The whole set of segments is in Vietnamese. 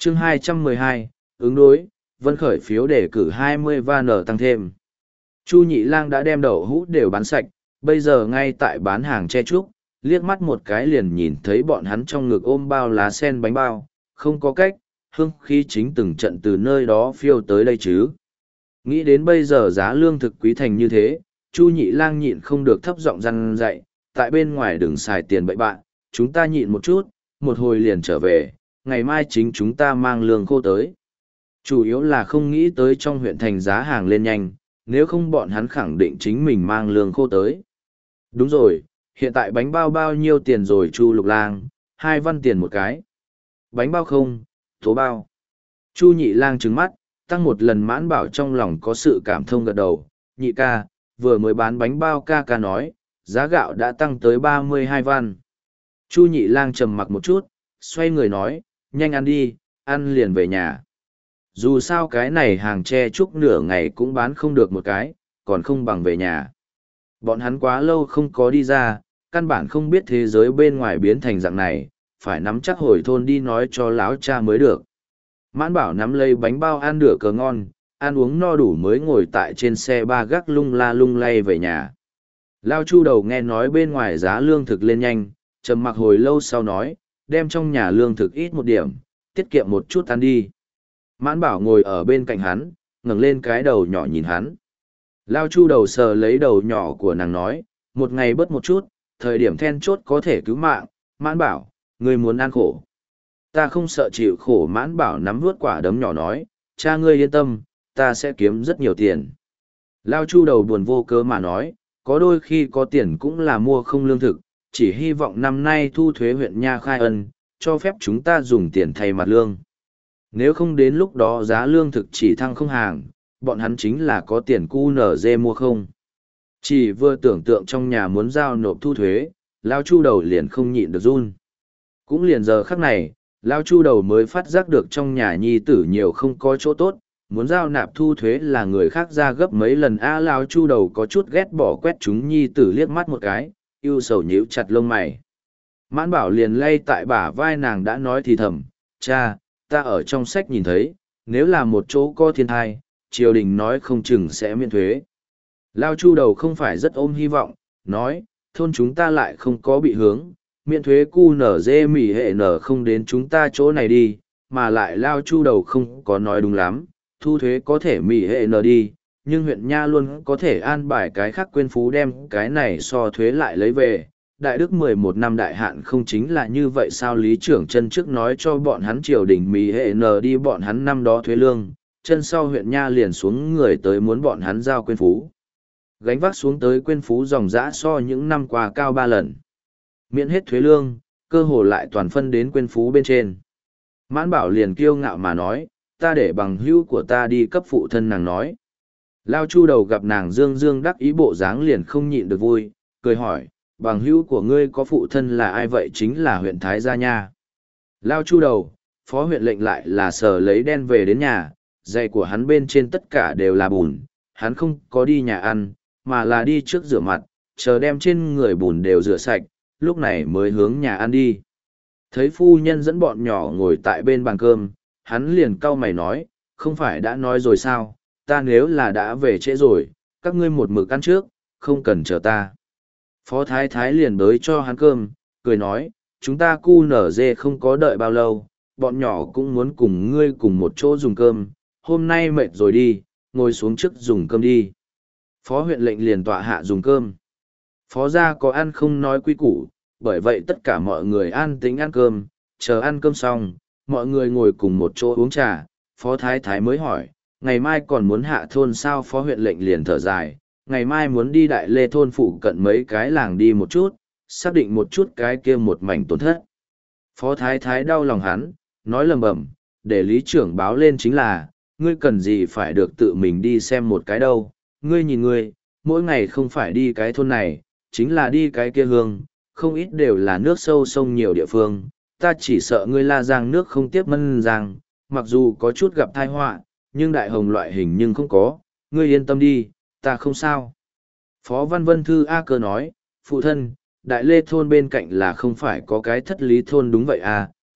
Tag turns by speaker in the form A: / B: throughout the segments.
A: Chương 212, ứng đối, Vân khởi phiếu đề cử 20 van ở tăng thêm. Chu Nhị Lang đã đem đậu hũ đều bán sạch, bây giờ ngay tại bán hàng che trúc, liếc mắt một cái liền nhìn thấy bọn hắn trong ngực ôm bao lá sen bánh bao, không có cách, hương khí chính từng trận từ nơi đó phiêu tới đây chứ. Nghĩ đến bây giờ giá lương thực quý thành như thế, Chu Nhị Lang nhịn không được thấp giọng răn dạy, tại bên ngoài đừng xài tiền bậy bạn, chúng ta nhịn một chút, một hồi liền trở về, ngày mai chính chúng ta mang lương khô tới. Chủ yếu là không nghĩ tới trong huyện thành giá hàng lên nhanh, nếu không bọn hắn khẳng định chính mình mang lương khô tới. Đúng rồi, hiện tại bánh bao bao nhiêu tiền rồi Chu Lục Lang, 2 văn tiền một cái. Bánh bao không, tố bao. Chu Nhị Lang trừng mắt, tăng một lần Mãn Bảo trong lòng có sự cảm thông gật đầu. Nhị ca, vừa mới bán bánh bao ca ca nói, giá gạo đã tăng tới 32 văn. Chu Nhị Lang trầm mặc một chút, xoay người nói, nhanh ăn đi, ăn liền về nhà. Dù sao cái này hàng tre trúc nửa ngày cũng bán không được một cái, còn không bằng về nhà. Bọn hắn quá lâu không có đi ra, căn bản không biết thế giới bên ngoài biến thành dạng này, phải nắm chắc hồi thôn đi nói cho láo cha mới được. Mãn Bảo nắm lấy bánh bao ăn nửa cờ ngon, ăn uống no đủ mới ngồi tại trên xe ba gác lung la lung lay về nhà. Lao Chu đầu nghe nói bên ngoài giá lương thực lên nhanh, trầm mặc hồi lâu sau nói, đem trong nhà lương thực ít một điểm, tiết kiệm một chút ăn đi. Mãn Bảo ngồi ở bên cạnh hắn, ngẩng lên cái đầu nhỏ nhìn hắn. Lao Chu đầu sờ lấy đầu nhỏ của nàng nói, một ngày bớt một chút, thời điểm then chốt có thể cứu mạng. Mãn Bảo, ngươi muốn ăn khổ. Ta không sợ chịu khổ. Mãn Bảo nắm vuốt quả đấm nhỏ nói, cha ngươi yên tâm, ta sẽ kiếm rất nhiều tiền. Lao Chu đầu buồn vô cớ mà nói, có đôi khi có tiền cũng là mua không lương thực, chỉ hy vọng năm nay thu thuế huyện Nha khai ân, cho phép chúng ta dùng tiền thay mặt lương. Nếu không đến lúc đó giá lương thực chỉ thăng không hàng, bọn hắn chính là có tiền QNZ mua không. Chỉ vừa tưởng tượng trong nhà muốn giao nộp thu thuế, Lao Chu đầu liền không nhịn được run. Cũng liền giờ khắc này, Lao Chu đầu mới phát giác được trong nhà nhi tử nhiều không có chỗ tốt, muốn giao nạp thu thuế là người khác ra gấp mấy lần. Lao Chu đầu có chút ghét bỏ quét chúng nhi tử liếc mắt một cái, ưu sầu nhíu chặt lông mày. Mãn Bảo liền lay tại bả vai nàng đã nói thì thầm, cha, ta ở trong sách nhìn thấy, nếu là một chỗ có thiên thai, triều đình nói không chừng sẽ miễn thuế. Lao Chu đầu không phải rất ôm hy vọng, nói, thôn chúng ta lại không có bị hướng, miễn thuế QNZ mỉ hệ nở không đến chúng ta chỗ này đi, mà lại Lao Chu đầu không có nói đúng lắm, thu thuế có thể mỉ hệ nở đi, nhưng huyện Nha luôn có thể an bài cái khác quên phú đem cái này so thuế lại lấy về. Đại Đức 11 năm đại hạn không chính là như vậy sao? Lý trưởng chân trước nói cho bọn hắn triều đình mì hệ nờ đi bọn hắn năm đó thuế lương, chân sau huyện Nha liền xuống người tới muốn bọn hắn giao quên phú. Gánh vác xuống tới quên phú dòng dã so những năm qua cao 3 lần. Miễn hết thuế lương, cơ hồ lại toàn phân đến quên phú bên trên. Mãn Bảo liền kiêu ngạo mà nói, ta để bằng hữu của ta đi cấp phụ thân nàng nói. Lao Chu đầu gặp nàng dương dương đắc ý bộ dáng liền không nhịn được vui, cười hỏi, bằng hữu của ngươi có phụ thân là ai vậy? Chính là huyện Thái Gia nha. Lao Chu đầu, phó huyện lệnh lại là sờ lấy đen về đến nhà, giày của hắn bên trên tất cả đều là bùn, hắn không có đi nhà ăn, mà là đi trước rửa mặt, chờ đem trên người bùn đều rửa sạch, lúc này mới hướng nhà ăn đi. Thấy phu nhân dẫn bọn nhỏ ngồi tại bên bàn cơm, hắn liền cau mày nói, không phải đã nói rồi sao, ta nếu là đã về trễ rồi, các ngươi một mực ăn trước, không cần chờ ta. Phó Thái Thái liền đới cho hắn cơm, cười nói, chúng ta QNZ không có đợi bao lâu, bọn nhỏ cũng muốn cùng ngươi cùng một chỗ dùng cơm, hôm nay mệt rồi đi, ngồi xuống trước dùng cơm đi. Phó huyện lệnh liền tọa hạ dùng cơm. Phó gia có ăn không nói quy củ, bởi vậy tất cả mọi người an tĩnh ăn cơm, chờ ăn cơm xong, mọi người ngồi cùng một chỗ uống trà, Phó Thái Thái mới hỏi, ngày mai còn muốn hạ thôn sao? Phó huyện lệnh liền thở dài, ngày mai muốn đi Đại Lê thôn phụ cận mấy cái làng đi một chút, xác định một chút cái kia một mảnh tổn thất. Phó Thái Thái đau lòng hắn, nói lầm bầm, để lý trưởng báo lên chính là, ngươi cần gì phải được tự mình đi xem một cái đâu, ngươi nhìn ngươi, mỗi ngày không phải đi cái thôn này, chính là đi cái kia hương, không ít đều là nước sâu sông nhiều địa phương, ta chỉ sợ ngươi La Giang nước không tiếp Mân Giang, mặc dù có chút gặp tai họa, nhưng đại hồng loại hình nhưng không có, ngươi yên tâm đi, ta không sao. Phó Văn Vân Thư A Cơ nói, phụ thân, Đại Lê thôn bên cạnh là không phải có cái Thất Lý thôn? Đúng vậy à,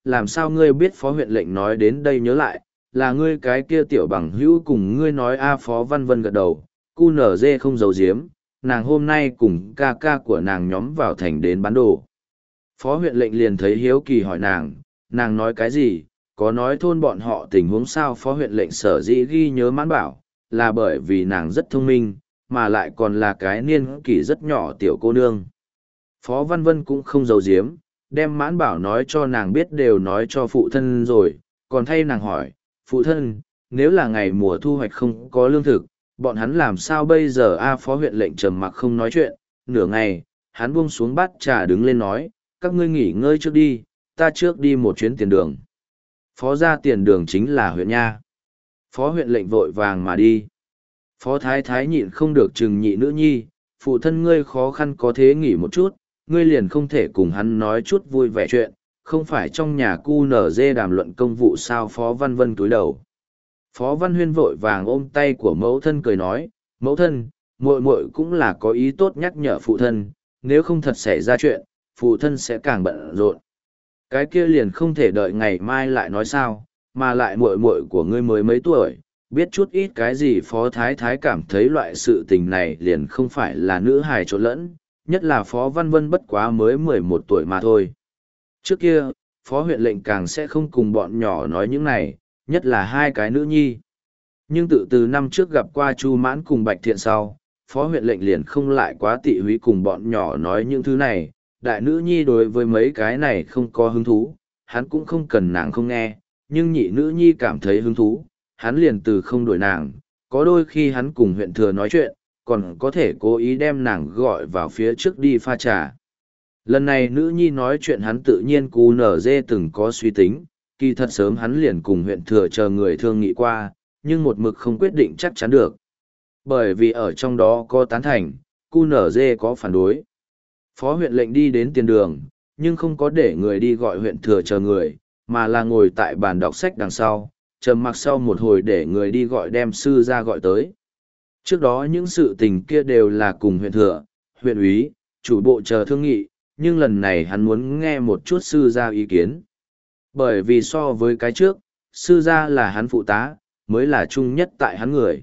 A: làm sao ngươi biết phó huyện lệnh nói đến đây nhớ lại, là ngươi cái kia tiểu bằng hữu cùng ngươi nói a Phó Văn Vân gật đầu, cu nở dê không giấu giếm, nàng hôm nay cùng ca ca của nàng nhóm vào thành đến bán đồ. Phó huyện lệnh liền thấy hiếu kỳ hỏi nàng nói cái gì, có nói thôn bọn họ tình huống sao. Phó huyện lệnh sở dĩ ghi nhớ mãn bảo, là bởi vì nàng rất thông minh, mà lại còn là cái niên kỷ rất nhỏ tiểu cô nương. Phó Văn Vân cũng không giấu giếm, đem mãn bảo nói cho nàng biết đều nói cho phụ thân rồi, còn thay nàng hỏi, phụ thân, nếu là ngày mùa thu hoạch không có lương thực, bọn hắn làm sao bây giờ a Phó huyện lệnh trầm mặc không nói chuyện, nửa ngày, hắn buông xuống bát trà đứng lên nói, các ngươi nghỉ ngơi trước đi, ta trước đi một chuyến tiền đường. Phó ra tiền đường chính là huyện nha. Phó huyện lệnh vội vàng mà đi. Phó thái thái nhịn không được chừng nhị nữ nhi, phụ thân ngươi khó khăn có thế nghỉ một chút, ngươi liền không thể cùng hắn nói chút vui vẻ chuyện, không phải trong nhà cu nở dê đàm luận công vụ sao. Phó Văn Vân túi đầu. Phó Văn Huyên vội vàng ôm tay của mẫu thân cười nói, mẫu thân, muội muội cũng là có ý tốt nhắc nhở phụ thân, nếu không thật xảy ra chuyện, phụ thân sẽ càng bận rộn. Cái kia liền không thể đợi ngày mai lại nói sao, mà lại muội muội của ngươi mới mấy tuổi, biết chút ít cái gì. Phó thái thái cảm thấy loại sự tình này liền không phải là nữ hài trộn lẫn, nhất là Phó Văn Vân bất quá mới 11 tuổi mà thôi. Trước kia, Phó huyện lệnh càng sẽ không cùng bọn nhỏ nói những này, nhất là hai cái nữ nhi. Nhưng từ năm trước gặp qua Chu Mãn cùng Bạch Thiện sau, Phó huyện lệnh liền không lại quá tị húy cùng bọn nhỏ nói những thứ này. Đại nữ nhi đối với mấy cái này không có hứng thú, hắn cũng không cần nàng không nghe, nhưng nhị nữ nhi cảm thấy hứng thú, hắn liền từ không đuổi nàng, có đôi khi hắn cùng huyện thừa nói chuyện, còn có thể cố ý đem nàng gọi vào phía trước đi pha trà. Lần này nữ nhi nói chuyện hắn tự nhiên cú nở dê từng có suy tính, kỳ thật sớm hắn liền cùng huyện thừa chờ người thương nghị qua, nhưng một mực không quyết định chắc chắn được. Bởi vì ở trong đó có tán thành, cu nở dê có phản đối. Phó huyện lệnh đi đến tiền đường, nhưng không có để người đi gọi huyện thừa chờ người, mà là ngồi tại bàn đọc sách đằng sau, trầm mặc sau một hồi để người đi gọi đem sư ra gọi tới. Trước đó những sự tình kia đều là cùng huyện thừa, huyện úy, chủ bộ chờ thương nghị, nhưng lần này hắn muốn nghe một chút sư ra ý kiến. Bởi vì so với cái trước, sư gia là hắn phụ tá, mới là chung nhất tại hắn người.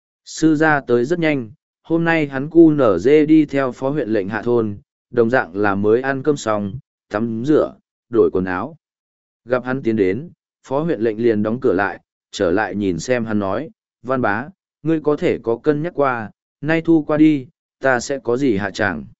A: Sư gia tới rất nhanh, hôm nay hắn cu nở dê đi theo phó huyện lệnh hạ thôn, đồng dạng là mới ăn cơm xong, tắm rửa, đổi quần áo. Gặp hắn tiến đến, phó huyện lệnh liền đóng cửa lại, trở lại nhìn xem hắn nói, Văn bá, ngươi có thể có cân nhắc qua, nay thu qua đi, ta sẽ có gì hạ chẳng.